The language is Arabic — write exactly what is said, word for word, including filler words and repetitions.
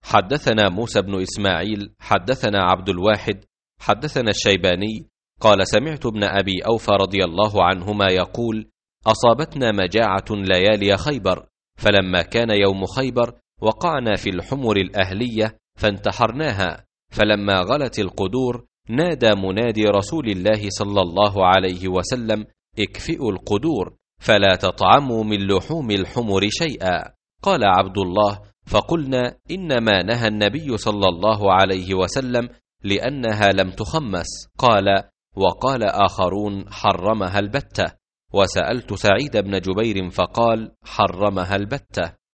حدثنا موسى بن إسماعيل حدثنا عبد الواحد حدثنا الشيباني قال سمعت ابن أبي أوفى رضي الله عنهما يقول أصابتنا مجاعة ليالي خيبر، فلما كان يوم خيبر وقعنا في الحمر الأهلية فانتحرناها، فلما غلت القدور نادى منادي رسول الله صلى الله عليه وسلم اكفئوا القدور فلا تطعموا من لحوم الحمر شيئا. قال عبد الله فقلنا إنما نهى النبي صلى الله عليه وسلم لأنها لم تخمس. قال وقال آخرون حرمها البتة، وسألت سعيد بن جبير فقال حرمها البتة.